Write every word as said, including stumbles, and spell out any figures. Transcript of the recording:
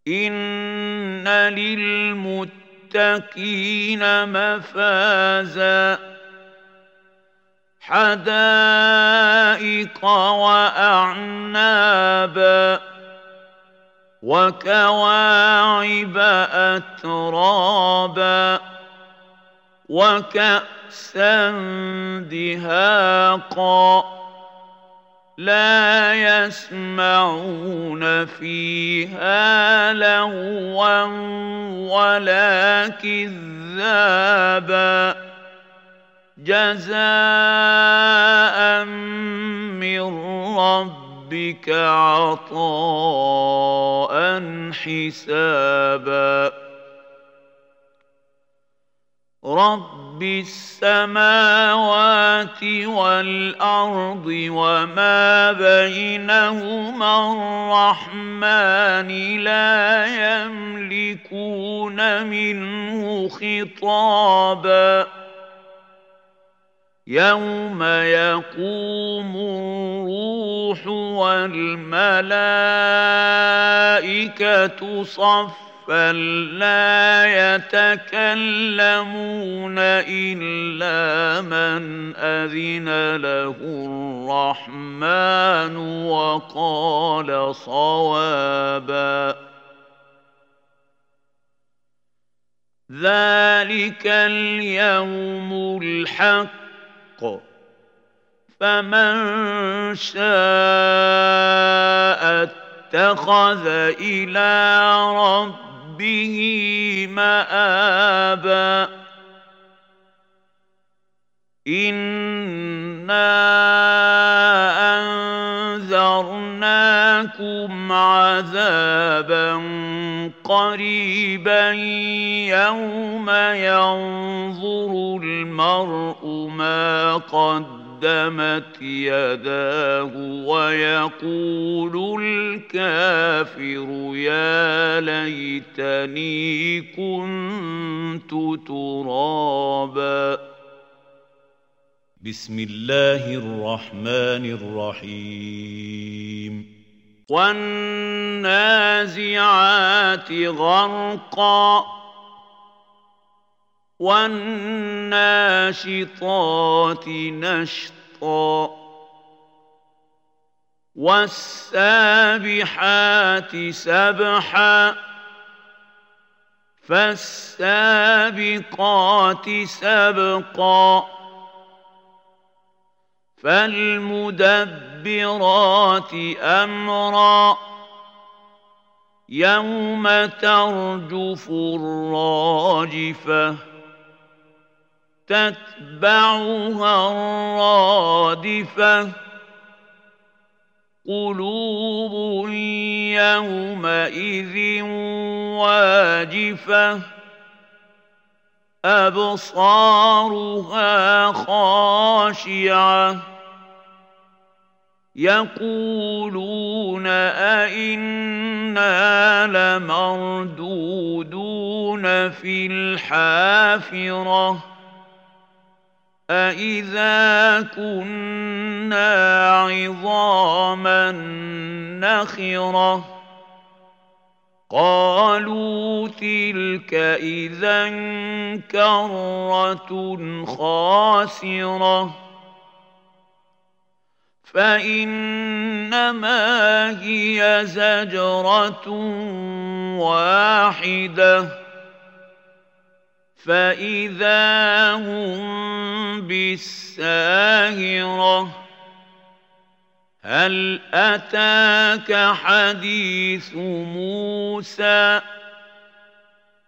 إن للمتقين مفازا حدائق وأعنابا وكواعب أترابا وكأسا دهاقا لا يسمعون فيها لغوا ولا كذابا جزاء من ربك عطاء حسابا رب السماوات والأرض وما بينهما الرحمن لا يملكون منه خطابا يوم يقوم الروح والملائكة صفا لا يتكلمون إلا من أذن له الرحمن وقال صوابا ذلك اليوم الحق فمن شاء اتخذ إلى ربه مآبا إنا أنذرناكم عذابا قريبا يوم ينظر المرء ما قدمت يداه ويقول الكافر يا ليتني كنت ترابا بسم الله الرحمن الرحيم والنازعات غرقا والناشطات نشطا والسابحات سبحا فالسابقات سبقا فالمدبرات أمرا يوم ترجف الراجفة تتبعها الرادفة قلوب يومئذ واجفة أبصارها خاشعة يقولون أئنا لمردودون في الحافرة أئذا كنا عظاما نخرة قالوا تلك إذا كرة خاسرة فإنما هي زجرة واحدة فإذا هم بالساهرة هل أتاك حديث موسى